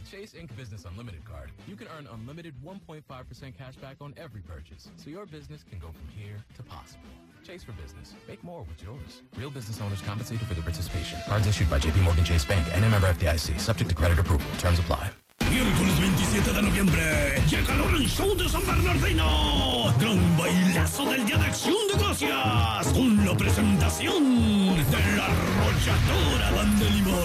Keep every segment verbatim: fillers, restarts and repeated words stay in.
Chase Incorporated. Business Unlimited card, you can earn unlimited one point five percent cash back on every purchase, so your business can go from here to possible. Chase for Business. Make more with yours. Real business owners compensated for their participation. Cards issued by J P Morgan Chase Bank and a member F D I C. Subject to credit approval. Terms apply. Miércoles veintisiete de noviembre llega el Orange Show de San Bernardino. Gran bailazo del Día de Acción de Gracias con la presentación de la Arrolladora Banda de Limón.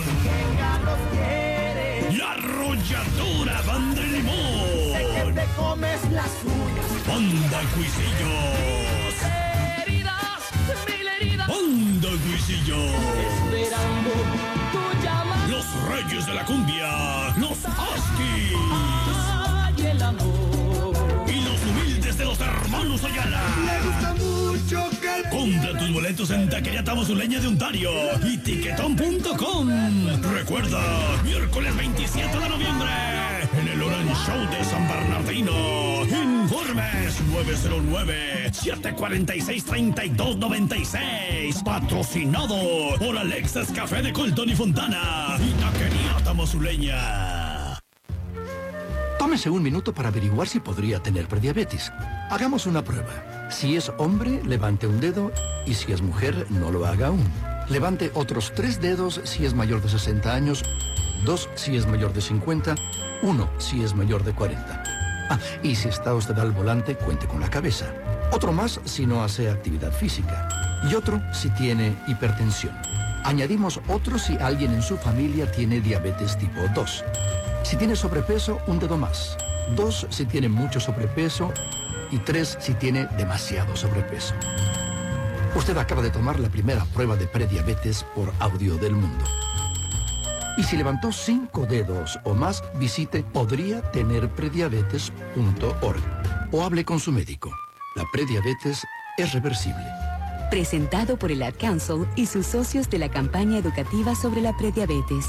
La Arrolladora Banda de Limón. Sé que te comes las uñas. Banda Cuisillos. Heridas, mil heridas. Banda Cuisillos. Esperando tu llamada. Los Reyes de la Cumbia. Los Huskies. Ay, el amor. Y los humildes de los hermanos Ayala. Me gusta mucho que... Compra tus boletos en Taquería Tamosuleña de Ontario y tiquetón punto com. Recuerda, miércoles veintisiete de noviembre en el Orange Show de San Bernardino. Informes nueve cero nueve, siete cuatro seis, tres dos nueve seis. Patrocinado por Alexas Café de Colton y Fontana y Taquería Tamosuleña. Tómese un minuto para averiguar si podría tener prediabetes. Hagamos una prueba. Si es hombre, levante un dedo y si es mujer, no lo haga aún. Levante otros tres dedos si es mayor de sesenta años, dos si es mayor de cincuenta, uno si es mayor de cuarenta. Ah, y si está usted al volante, cuente con la cabeza. Otro más si no hace actividad física. Y otro si tiene hipertensión. Añadimos otro si alguien en su familia tiene diabetes tipo dos. Si tiene sobrepeso, un dedo más. Dos si tiene mucho sobrepeso y tres si tiene demasiado sobrepeso. Usted acaba de tomar la primera prueba de prediabetes por Audio del Mundo. Y si levantó cinco dedos o más, visite podría tener prediabetes punto org o hable con su médico. La prediabetes es reversible. Presentado por el Ad Council y sus socios de la campaña educativa sobre la prediabetes.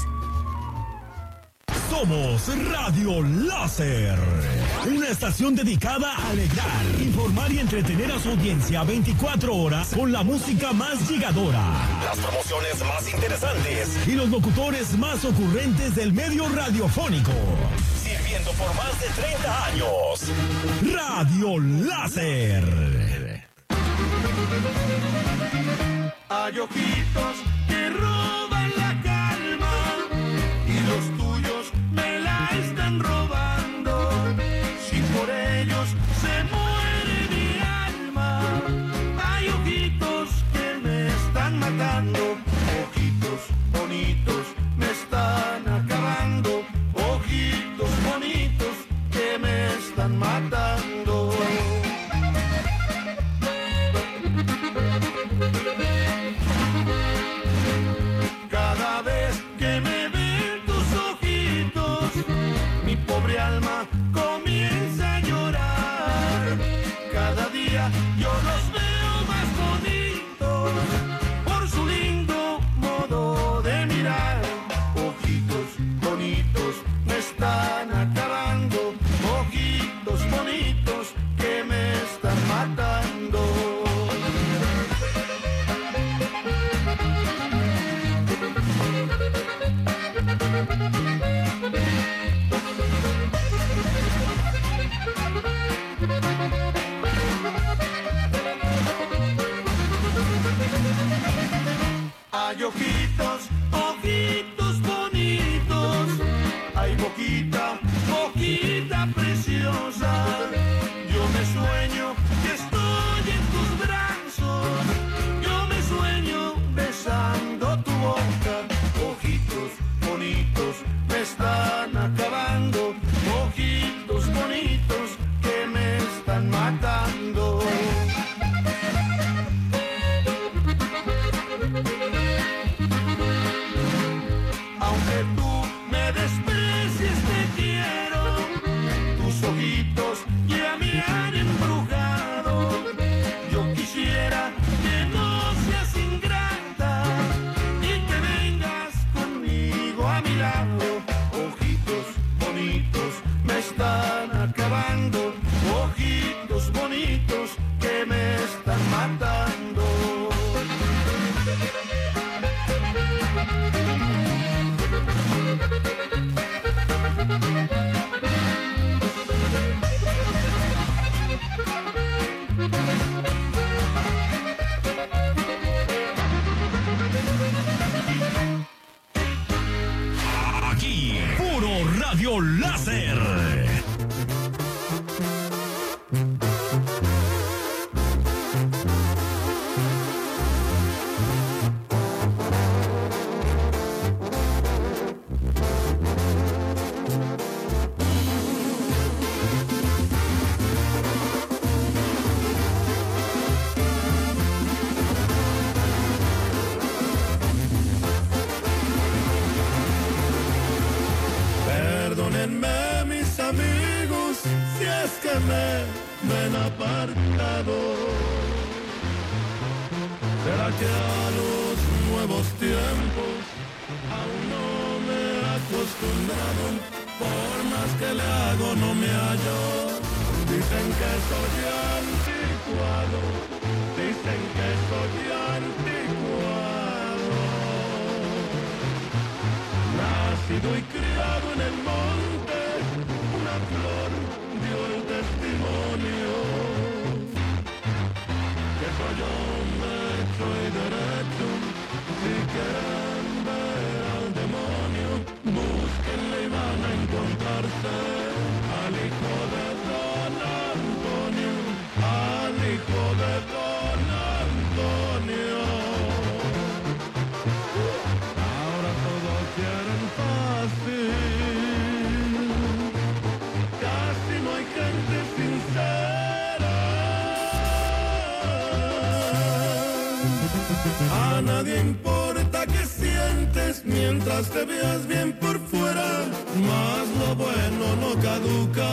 Somos Radio Láser, una estación dedicada a alegrar, informar y entretener a su audiencia veinticuatro horas con la música más llegadora, las promociones más interesantes y los locutores más ocurrentes del medio radiofónico. Sirviendo por más de treinta años. Radio Láser. Hay ojitos que roban la calma y los tuyos me la están robando. Si por ellos se muere mi alma, hay ojitos que me están matando. Ojitos bonitos me están acabando. Ojitos bonitos que me están matando. Cada vez que me ven tus ojitos, mi pobre alma comienza a llorar. Cada día yo los veo más bonitos por su lindo modo de mirar. Ojitos bonitos me están acabando. Ojitos bonitos que me están matando. Hay ojitos, ojitos bonitos, hay boquita, boquita preciosa. Yo me sueño que estoy en tus brazos, yo me sueño besando tu boca. Ojitos bonitos me están acabando, ojitos bonitos que me están matando. Aunque tú me desprecies, te quiero. Tus ojitos ya me han embrujado. Yo quisiera que no seas ingrata y que vengas conmigo a mi lado. Ojitos Radio Láser. Perdónenme mis amigos si es que me, me han apartado. ¿Será que a los nuevos tiempos aún no me he acostumbrado? Por más que le hago no me hallo. Dicen que soy anticuado, dicen que soy anticuado. Nacido y criado en el monte, una flor dio el testimonio que soy hombre hecho y derecho. Si quieren ver al demonio, búsquenle y van a encontrarse al hijo de Don Antonio, al hijo de Don Antonio. Ahora todos quieren fácil, casi no hay gente sincera. A nadie importa qué sientes mientras te veas bien por fuera, mas lo bueno no caduca,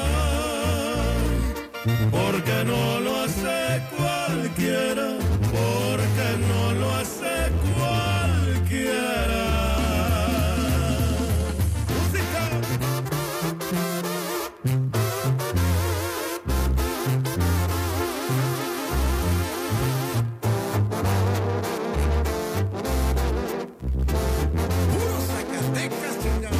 porque no lo hace cualquiera, porque no lo hace cualquiera. ¡Música! Puro Zacatecas, chingada.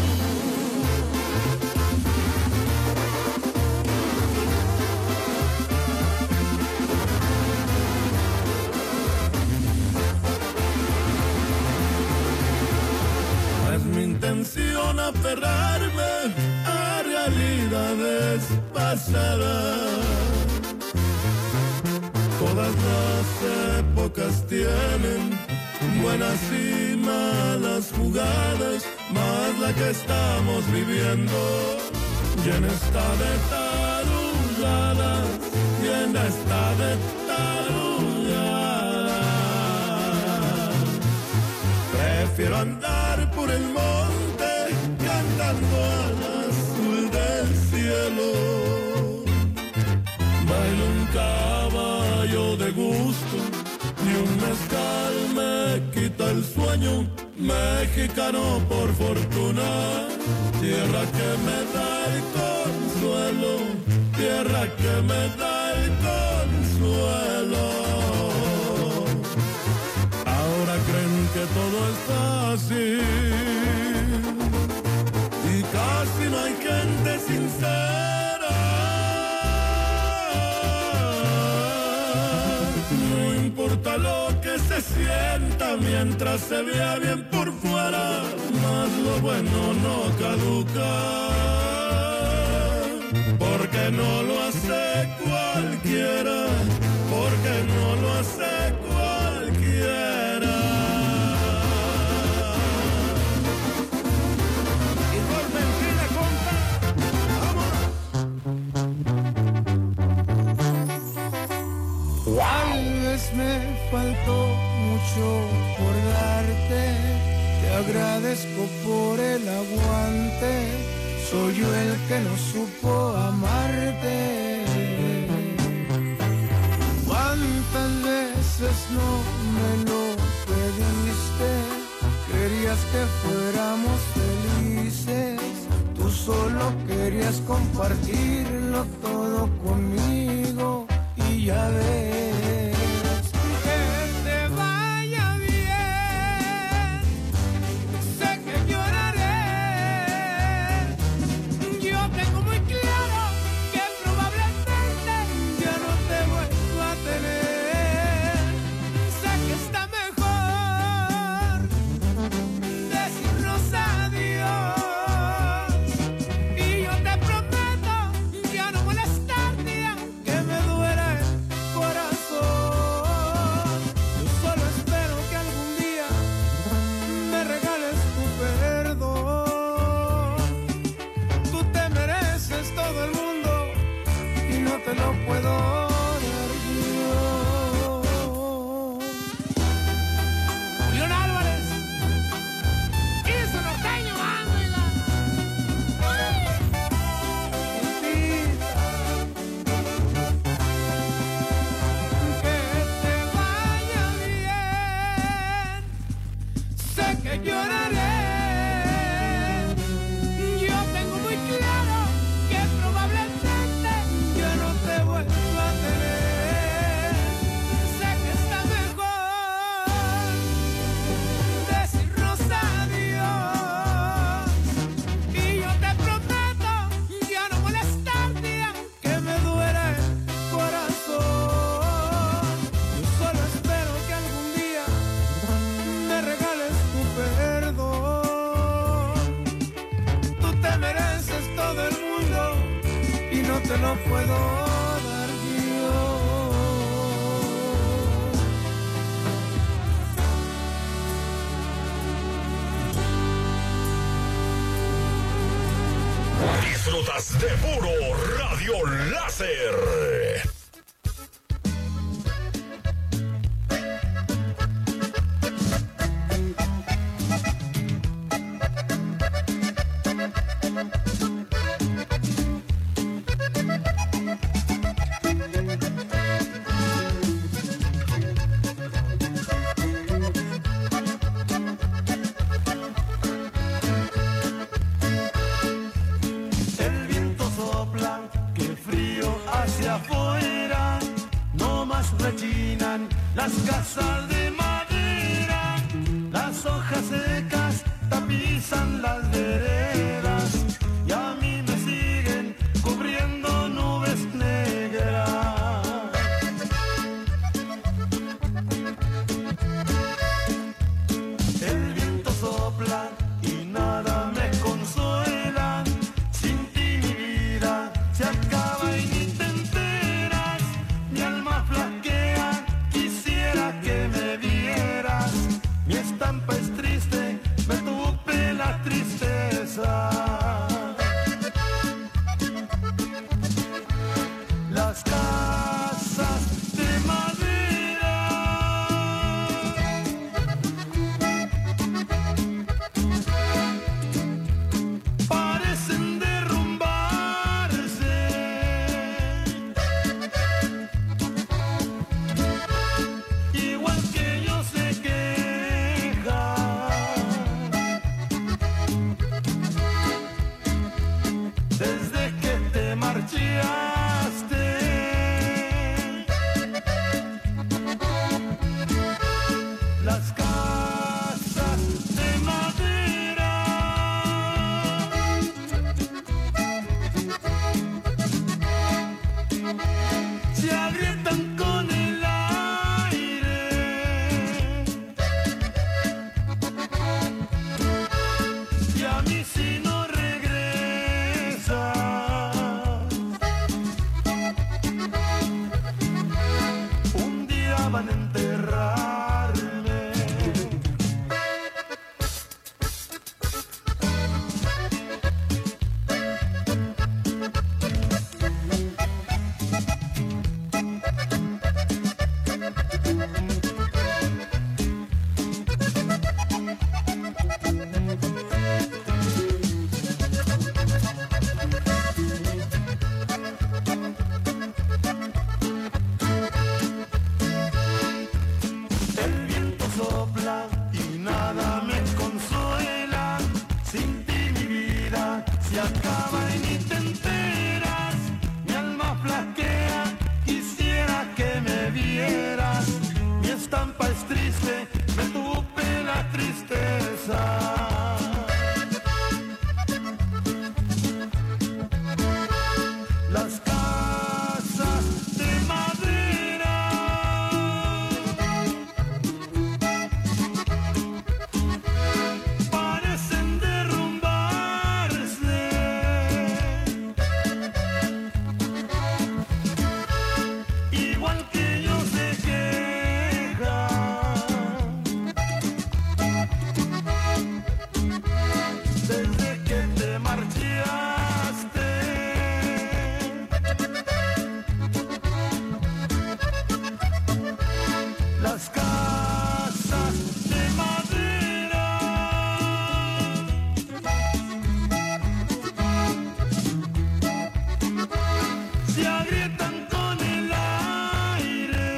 Es mi intención aferrarme a realidades pasadas. Todas las épocas tienen buenas y malas jugadas, mas la que estamos viviendo llena está de tarugadas, llena está de tarugadas. Prefiero andar por el monte cantando al azul del cielo. Bailo un caballo de gusto, ni un mezcal me quita el sueño. Mexicano por fortuna, tierra que me da el consuelo, tierra que me da el consuelo. Ahora creen que todo es fácil y casi no hay gente sincera. No importa lo que se sienta mientras se vea bien por fuera, mas lo bueno no caduca, porque no lo hace cualquiera, porque no lo hace cualquiera. Tal vez me faltó mucho por darte, te agradezco por el aguante, soy yo el que no supo amarte. ¿Cuántas veces no me lo pediste? Querías que fuéramos felices, tú solo querías compartirlo todo conmigo. Y ya ves, que te vaya bien, sé que lloraré, yo tengo muy claro que probablemente ya no te vuelvo a tener, sé que está mejor decirnos adiós, te lo puedo dar yo. Disfrutas de puro Radio Láser. Rechinan las casas de madera, las hojas secas tapizan las veredas y a mí me siguen cubriendo nubes negras. El viento sopla y nada me consuela, sin ti mi vida se acaba y ni te enteras, mi alma flaquea, quisiera que me vieras, mi estampa es triste, me tupe la tristeza. Las casas de madera parecen derrumbarse, igual que yo se queja. Desde que te marchaste, las casas de madera se agrietan con el aire y a mí si no regresa un día van a enterrarme. El viento sopla y nada me consuela, sin ti mi vida se acaba y ni te enteras, mi alma flaquea, quisiera que me vieras, mi estampa es triste, me tupe la tristeza. Las casas de madera parecen derrumbarse, igual que yo se queja. Desde que te marchaste, las casas de madera se agrietan con el aire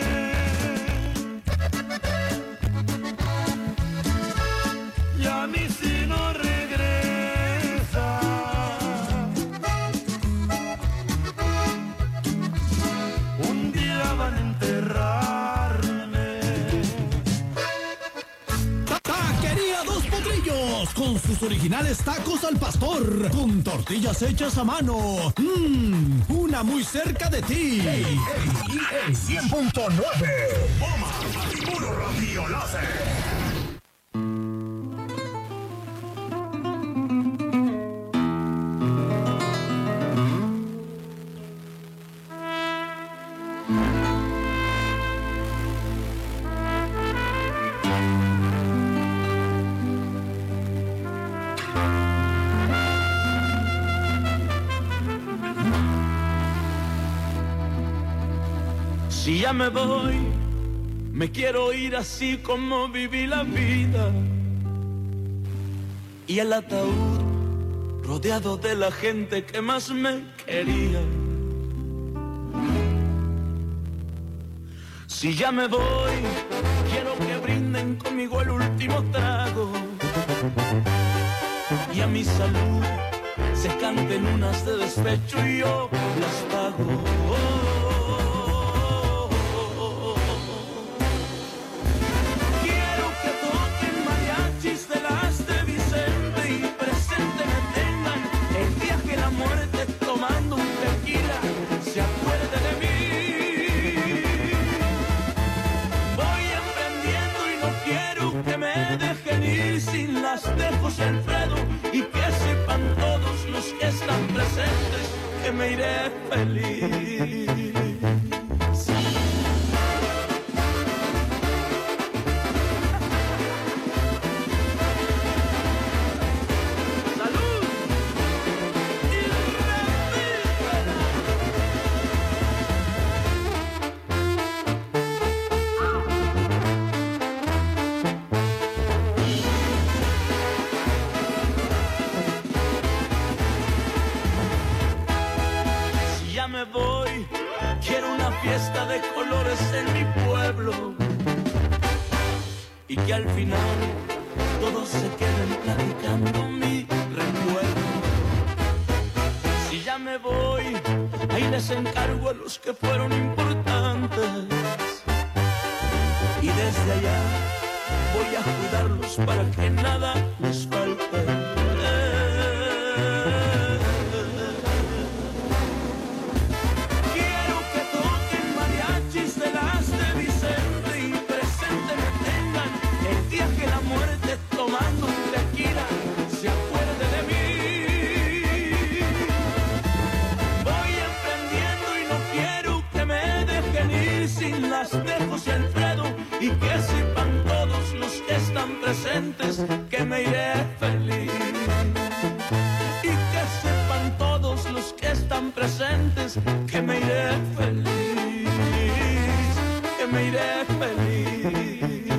y a mí si no regresa un día van a enterrarme. Taquería Dos Potrillos, con sus originales tacos al pastor, con tortillas hechas a mano. Mmm, una muy cerca de ti. cien punto nueve. Puro Radio Láser. Si ya me voy, me quiero ir así como viví la vida. Y el ataúd rodeado de la gente que más me quería. Si ya me voy, quiero que brinden conmigo el último trago. Y a mi salud se canten unas de despecho y yo las pago. Quiero que toquen mariachis de las de Vicente y presente me tengan el día que la muerte tomando un tequila se acuerde de mí. Voy emprendiendo y no quiero que me dejen ir sin las de José Alfredo, y que sepan todos los que están presentes que me iré feliz. Voy, quiero una fiesta de colores en mi pueblo y que al final todos se queden platicando mi recuerdo. Si ya me voy, ahí les encargo a los que fueron importantes y desde allá voy a cuidarlos para que nada les falte. Tomando un tequila se acuerde de mí. Voy emprendiendo y no quiero que me dejen ir sin las de José Alfredo, y que sepan todos los que están presentes que me iré feliz. Y que sepan todos los que están presentes que me iré feliz. Que me iré feliz.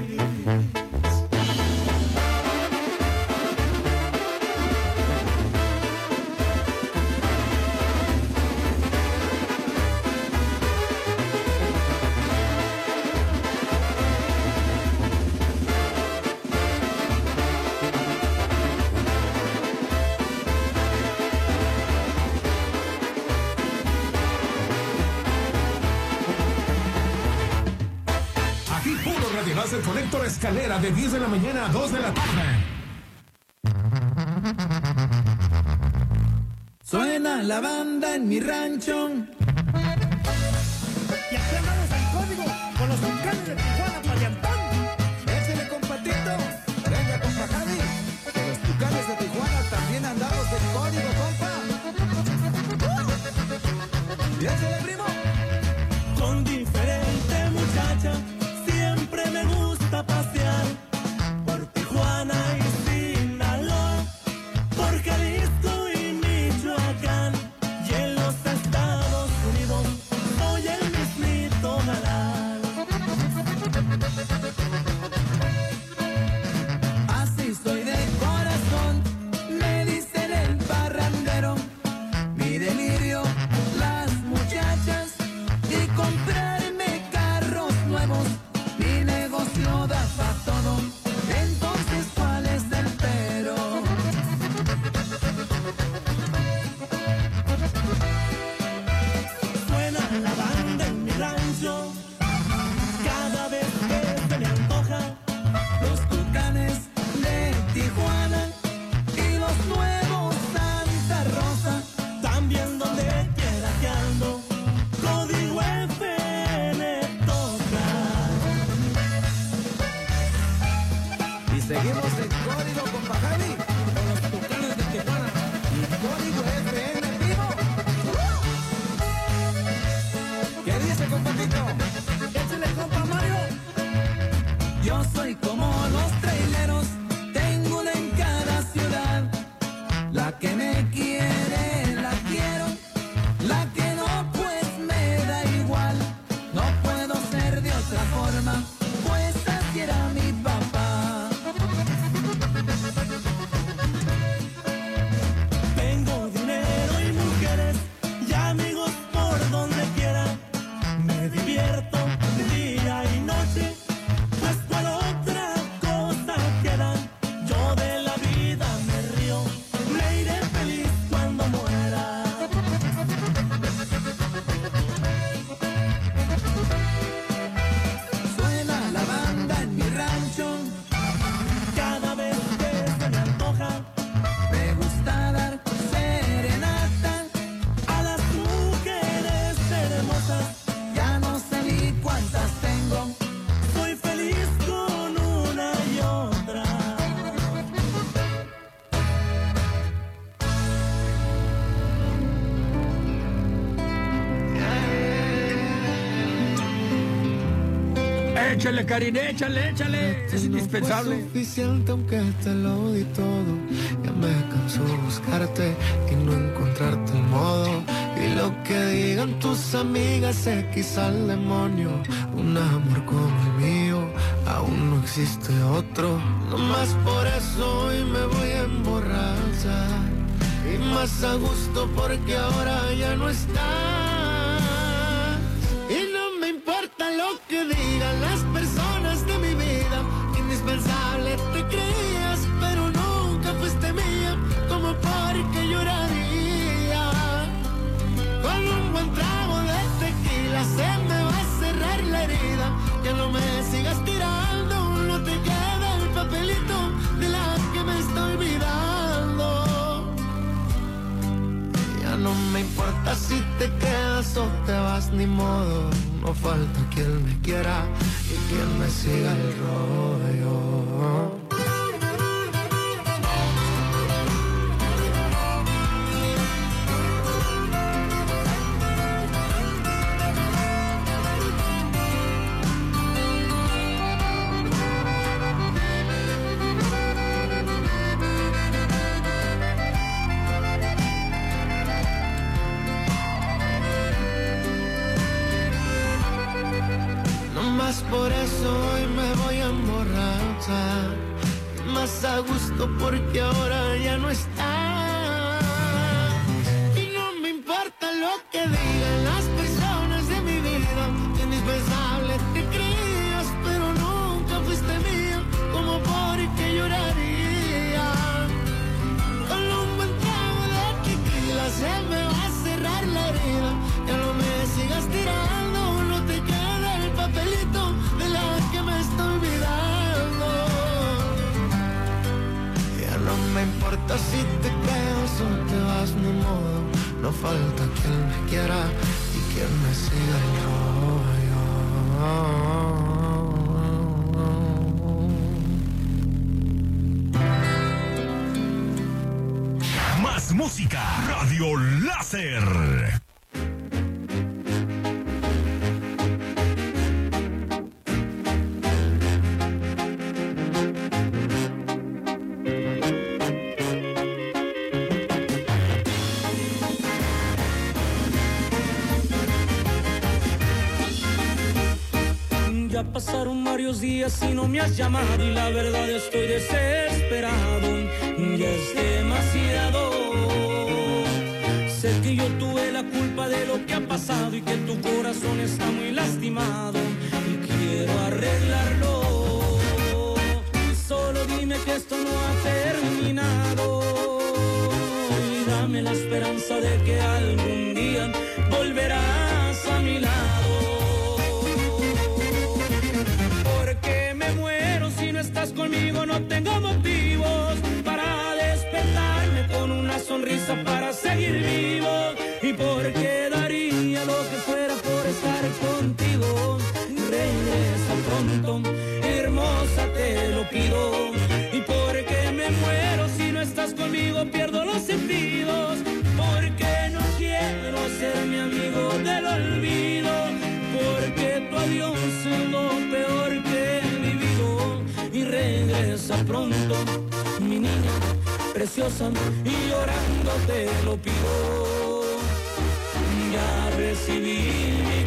El Conector Escalera de diez de la mañana a dos de la tarde. Suena la banda en mi rancho. Y aquí andamos al código con los tucanes de Tijuana, Pariantón. Échale, compatito. Venga, compa Javi. Con los tucanes de Tijuana también andamos del código, compa. Y échale, primo. Con diferente muchacha siempre me gusta pasear por Tijuana y Sinaloa, por Jalisco y Michoacán, y en los estados Échale, Karina, échale, échale. Es indispensable. No fue suficiente aunque te lo di todo. Ya me cansó buscarte y no encontrarte el modo. Y lo que digan tus amigas es quizá el demonio. Un amor como el mío, aún no existe otro. No más por eso hoy me voy a emborrachar. Y más a gusto porque ahora ya no estás. Y no me importa lo que digan las personas de mi vida. Indispensable te creías, pero nunca fuiste mía. Como porque lloraría. Con un buen trago de tequila se me va a cerrar la herida. Ya no me sigas tirando, no te queda el papelito de la que me estoy olvidando. Ya no me importa si te quedas o te vas, ni modo. No falta quien me quiera y quien me siga el rollo. Por eso hoy me voy a emborrachar. Más a gusto porque ahora ya no estás. Y no me importa lo que digan las personas de mi vida. Indispensable te creías, pero nunca fuiste mía. Como porque lloraría. Con un buen trago de tequila se me va a cerrar la herida. Ya no me sigas tirando, no te queda el papelito de la que me estoy olvidando. Ya no me importa si te quedas o te vas, ni modo. No falta quien me quiera y quien me siga el rollo. Más música, Radio Láser. Ya pasaron varios días y no me has llamado y la verdad estoy desesperado. Ya es demasiado. Sé que yo tuve la culpa de lo que ha pasado y que tu corazón está muy lastimado y quiero arreglarlo. Solo dime que esto no ha terminado y dame la esperanza de que algún día volverás a mi lado. Estás conmigo, no tengo motivos para despertarme con una sonrisa para seguir vivo. Y porque daría lo que fuera por estar contigo. Regresa pronto, hermosa, te lo pido. Y porque me muero si no estás conmigo, pierdo los sentidos. Porque no quiero ser mi amigo del olvido. Porque tu adiós es lo peor que he vivido. Y regresa pronto, mi niña preciosa, y llorando te lo pido. Ya recibí mi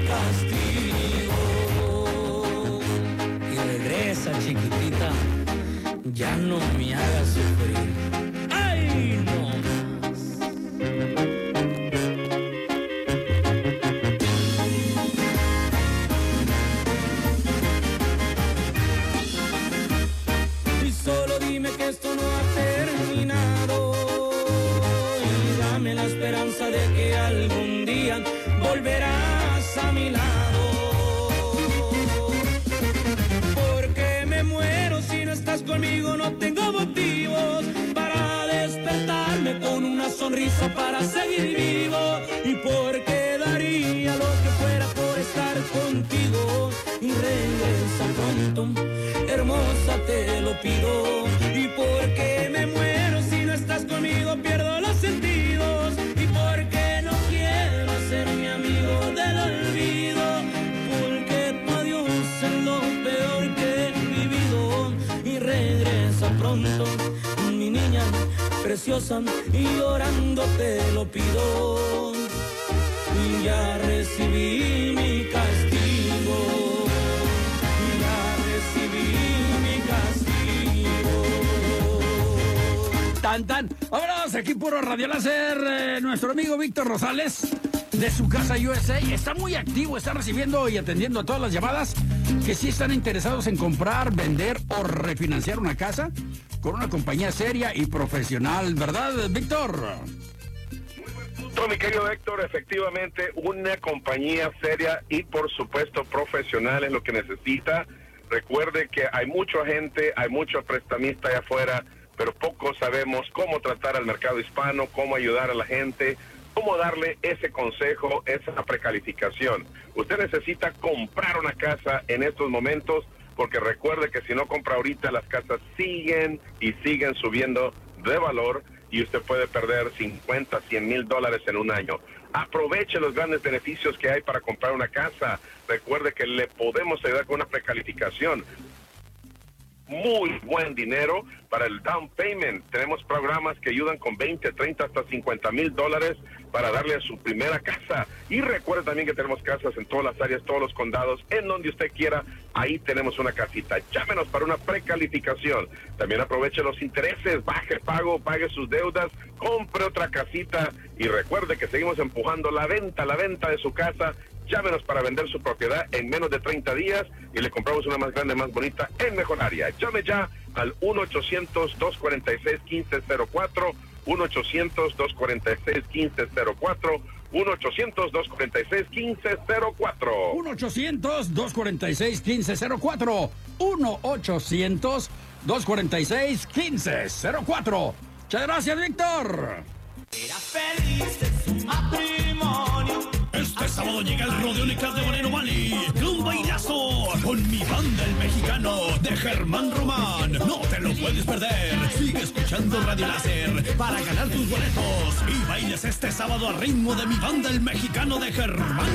castigo. Y regresa, chiquitita, ya no me hagas sufrir. ¡Ay, no más! Esto no ha terminado y dame la esperanza de que algún día volverás a mi lado. Porque me muero si no estás conmigo, no tengo motivos para despertarme con una sonrisa para seguir vivo. Y porque daría lo que fuera por estar contigo. Y regresa pronto, hermosa, te lo pido. Y porque me muero si no estás conmigo, pierdo los sentidos. Y porque no quiero ser mi amigo del olvido. Porque tu adiós es lo peor llorosa y llorando te lo pido. Y ya recibí mi castigo, y ya recibí mi castigo. Tan, tan. Vámonos, aquí puro Radio Láser. Eh, nuestro amigo Víctor Rosales, de su casa U S A, está muy activo, está recibiendo y atendiendo a todas las llamadas que sí están interesados en comprar, vender o refinanciar una casa con una compañía seria y profesional, ¿verdad, Víctor? Mi querido Héctor, efectivamente una compañía seria y por supuesto profesional es lo que necesita. Recuerde que hay mucha gente, hay muchos prestamistas allá afuera, pero poco sabemos cómo tratar al mercado hispano, cómo ayudar a la gente, cómo darle ese consejo, esa precalificación. Usted necesita comprar una casa en estos momentos, porque recuerde que si no compra ahorita, las casas siguen y siguen subiendo de valor y usted puede perder cincuenta, cien mil dólares en un año. Aproveche los grandes beneficios que hay para comprar una casa. Recuerde que le podemos ayudar con una precalificación. Muy buen dinero para el down payment. Tenemos programas que ayudan con veinte, treinta, hasta cincuenta mil dólares para darle a su primera casa. Y recuerde también que tenemos casas en todas las áreas, todos los condados, en donde usted quiera. Ahí tenemos una casita. Llámenos para una precalificación. También aproveche los intereses, baje el pago, pague sus deudas, compre otra casita. Y recuerde que seguimos empujando la venta, la venta de su casa. Llámenos para vender su propiedad en menos de treinta días y le compramos una más grande, más bonita, en mejor área. Llame ya al uno ochocientos, dos cuarenta y seis, quince cero cuatro, uno ochocientos, dos cuarenta y seis, quince cero cuatro, uno ochocientos, dos cuarenta y seis, quince cero cuatro. uno ochocientos, dos cuarenta y seis, quince cero cuatro. uno ochocientos, dos cuarenta y seis, quince cero cuatro. Muchas gracias, Víctor. Era feliz en su matrimonio. Este sábado llega el rodeo Nicas de Moreno Valley, un bailazo con mi banda el mexicano de Germán Román. No te lo puedes perder. Sigue escuchando Radio Láser para ganar tus boletos y bailes este sábado al ritmo de mi banda el mexicano de Germán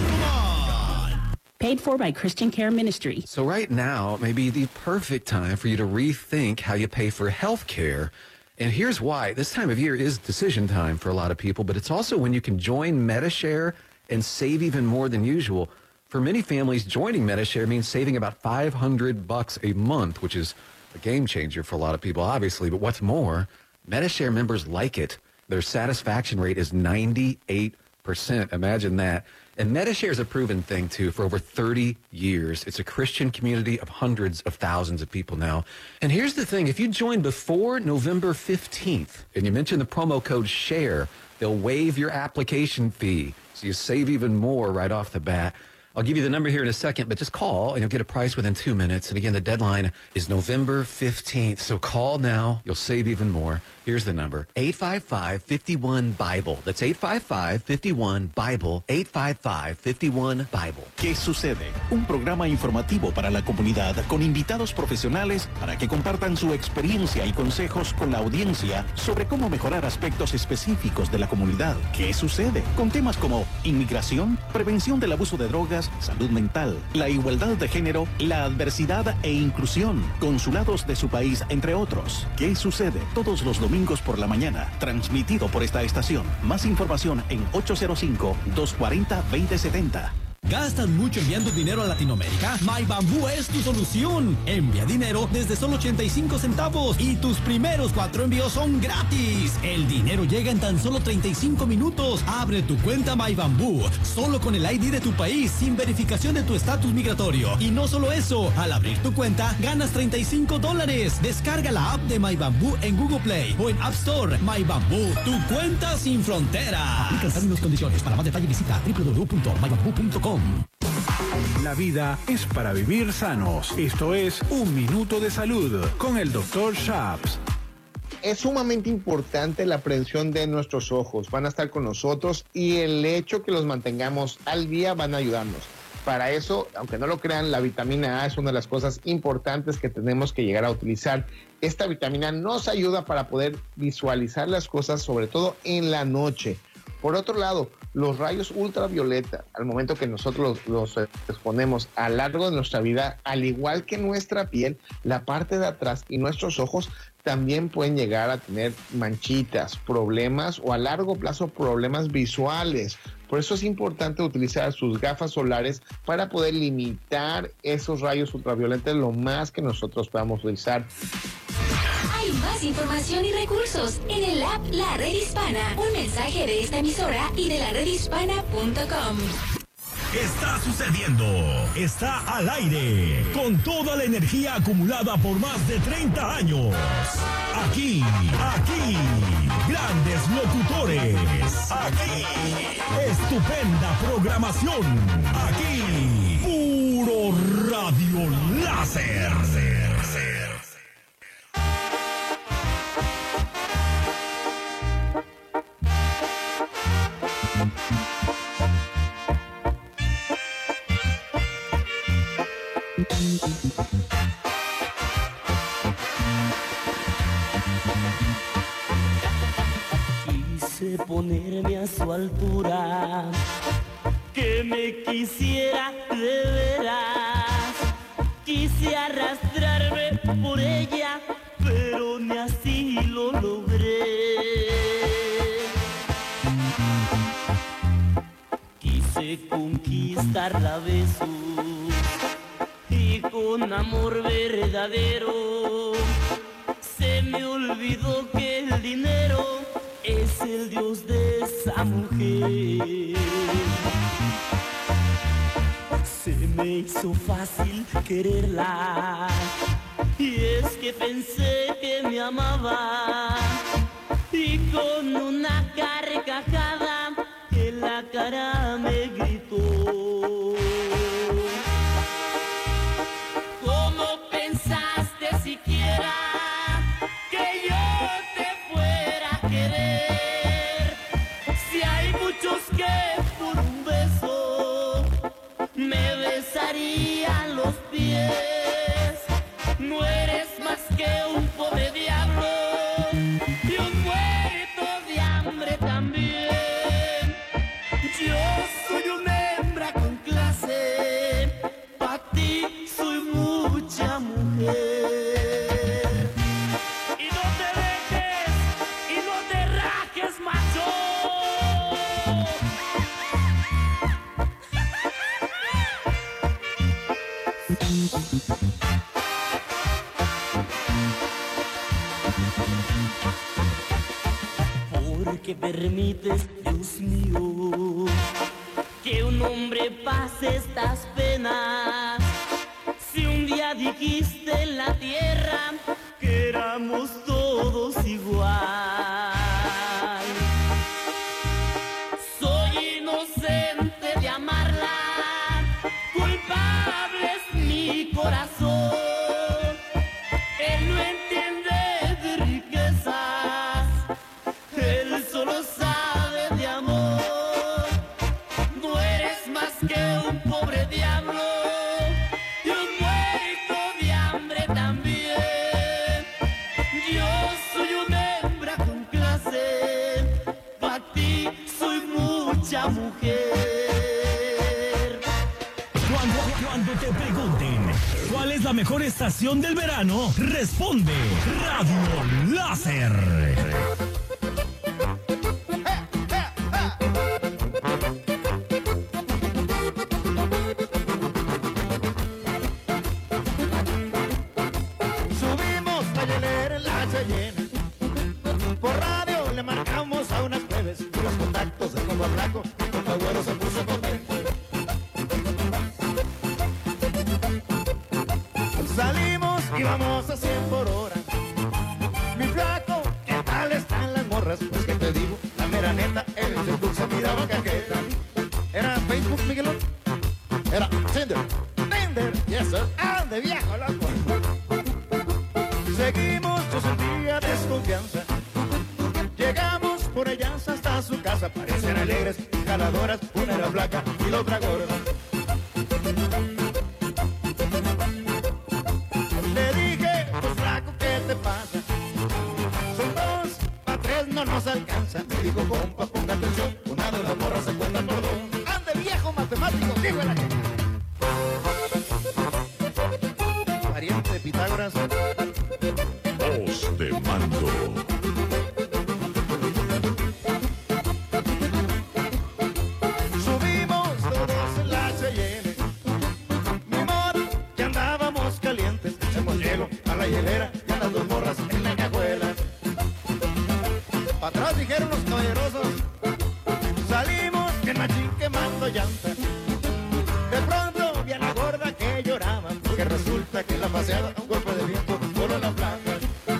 Román. Paid for by Christian Care Ministry. So right now may be the perfect time for you to rethink how you pay for health care. And here's why. This time of year is decision time for a lot of people, but it's also when you can join Medi-Share and save even more than usual. For many families, joining Medi-Share means saving about five hundred bucks a month, which is a game changer for a lot of people, obviously. But what's more, Medi-Share members like it. Their satisfaction rate is ninety-eight percent. Imagine that. And Medi-Share is a proven thing, too, for over thirty years. It's a Christian community of hundreds of thousands of people now. And here's the thing. If you join before November fifteenth and you mention the promo code SHARE, they'll waive your application fee. So you save even more right off the bat. I'll give you the number here in a second, but just call and you'll get a price within two minutes. And again, the deadline is November fifteenth. So call now. You'll save even more. Here's the number, eight five five, five one, BIBLE. That's eight five five, five one, BIBLE, eight five five, five one, BIBLE. ¿Qué sucede? Un programa informativo para la comunidad con invitados profesionales para que compartan su experiencia y consejos con la audiencia sobre cómo mejorar aspectos específicos de la comunidad. ¿Qué sucede? Con temas como inmigración, prevención del abuso de drogas, salud mental, la igualdad de género, la adversidad e inclusión, consulados de su país, entre otros. ¿Qué sucede? Todos los domingos por la mañana, transmitido por esta estación. Más información en ocho cero cinco, dos cuatro cero, dos cero siete cero. ¿Gastas mucho enviando dinero a Latinoamérica? MyBamboo es tu solución. Envía dinero desde solo ochenta y cinco centavos y tus primeros cuatro envíos son gratis. El dinero llega en tan solo treinta y cinco minutos. Abre tu cuenta MyBamboo solo con el I D de tu país sin verificación de tu estatus migratorio. Y no solo eso, al abrir tu cuenta ganas treinta y cinco dólares. Descarga la app de MyBamboo en Google Play o en App Store. MyBamboo, tu cuenta sin fronteras. Aplican términos y condiciones. Para más detalle visita doble u doble u doble u punto my bamboo punto com. La vida es para vivir sanos. Esto es Un Minuto de Salud con el doctor Shaps. Es sumamente importante la prevención de nuestros ojos. Van a estar con nosotros y el hecho que los mantengamos al día van a ayudarnos. Para eso, aunque no lo crean, la vitamina A es una de las cosas importantes que tenemos que llegar a utilizar. Esta vitamina nos ayuda para poder visualizar las cosas, sobre todo en la noche. Por otro lado, los rayos ultravioleta, al momento que nosotros los, los exponemos a lo largo de nuestra vida, al igual que nuestra piel, la parte de atrás y nuestros ojos también pueden llegar a tener manchitas, problemas o a largo plazo problemas visuales. Por eso es importante utilizar sus gafas solares para poder limitar esos rayos ultravioletas lo más que nosotros podamos utilizar. Hay más información y recursos en el app La Red Hispana. Un mensaje de esta emisora y de la red hispana punto com. Está sucediendo, está al aire, con toda la energía acumulada por más de treinta años. Aquí, aquí, grandes locutores. Aquí, estupenda programación. Aquí, puro Radio Láser. Quise ponerme a su altura, que me quisiera de veras. Quise arrastrarme por ella, pero ni así lo logré. Quise conquistarla a besos y con amor verdadero. Se me olvidó que el dinero es el Dios de esa mujer. Se me hizo fácil quererla, y es que pensé que me amaba, y con una carcajada en la cara me gritó: ¿cómo pensaste siquiera que yo te fuera a querer? Si hay muchos que por un beso me besarían los pies. No eres más que un pobre diablo y un muerto de hambre también. Yo soy una hembra con clase, pa' ti soy mucha mujer. Y no te dejes, y no te rajes, macho. Porque permites, Dios mío, que un hombre pase estas penas. Si un día dijiste en la tierra que éramos todos igual. Soy inocente de amarla, culpable es mi corazón. Él no entiende de riquezas, él solo sabe de amor. No eres más que un pobre diablo y un muerto de hambre también. Yo soy una hembra con clase, pa' ti soy mucha mujer. Cuando, cuando te pregunten cuál es la mejor estación del verano, responde Radio Láser. Subimos la hielera en la Cheyenne. Por radio le marcamos a unas jueves. Los contactos de combo blanco, con abuelo se puso contento. Salimos y vamos a cien por hora. Mi flaco, ¿qué tal están las morras? Pues que te digo, la mera neta, el Facebook se miraba caqueta. ¿Era Facebook, Miguelón? Era Tinder, Tinder, yes sir, ah, de viejo loco. Seguimos, yo sentía desconfianza. Llegamos por ellas hasta su casa. Parecían alegres y jaladoras. Una era flaca y la otra gorda. Le dije, pues flaco, ¿qué te pasa? Son dos, pa' tres no nos alcanza. Me dijo, compa, ponga atención. Una de las morras se cuenta Digo la que... Pariente de Pitágoras. Voz de mando. Subimos todos en la Cheyenne. Mi amor, ya andábamos calientes. Echamos hielo a la hielera y a las dos morras en la cajuela. Para atrás dijeron los caballerosos. Salimos que machín quemando llanta. De pronto vi a la gorda que lloraba, porque resulta que en la paseada un golpe de viento voló la placa.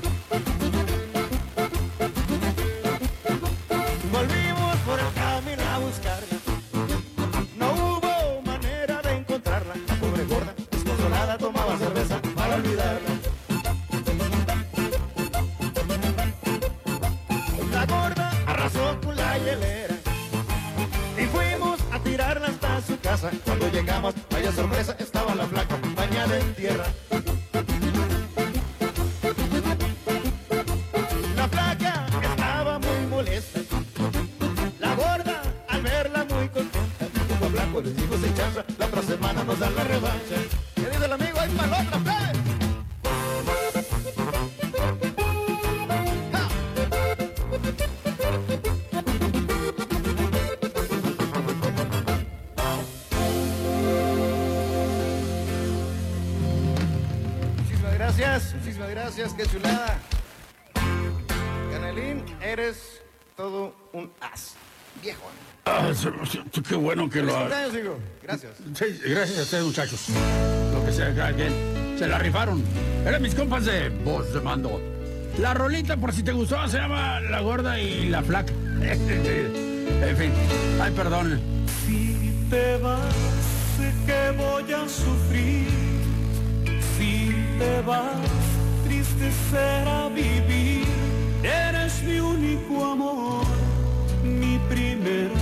Volvimos por el camino a buscarla. No hubo manera de encontrarla. La pobre gorda, desconsolada, tomaba cerveza para olvidarla. La gorda arrasó con la hielera y fuimos a tirarla hasta su casa. Cuando llegamos, vaya sorpresa, estaba la flaca bañada en tierra. La flaca estaba muy molesta. La gorda, al verla muy contenta, dijo a Blanco, les dijo sin chanza, la otra semana nos dan la revancha. ¿Qué dice el amigo? ¡Ahí para la otra, plebe! Gracias, muchísimas gracias, qué chulada. Canelín, eres todo un as, viejo. Ah, qué bueno que lo hagas. Gracias. Sí, gracias a ustedes, muchachos. Lo que sea, cada quien. Se la rifaron. Eran mis compas de Voz de Mando. La rolita, por si te gustó, se llama La Gorda y la Flaca. En fin, ay, perdón. Si te vas, sé que voy a sufrir. Si te vas, triste será vivir. Eres mi único amor, mi primer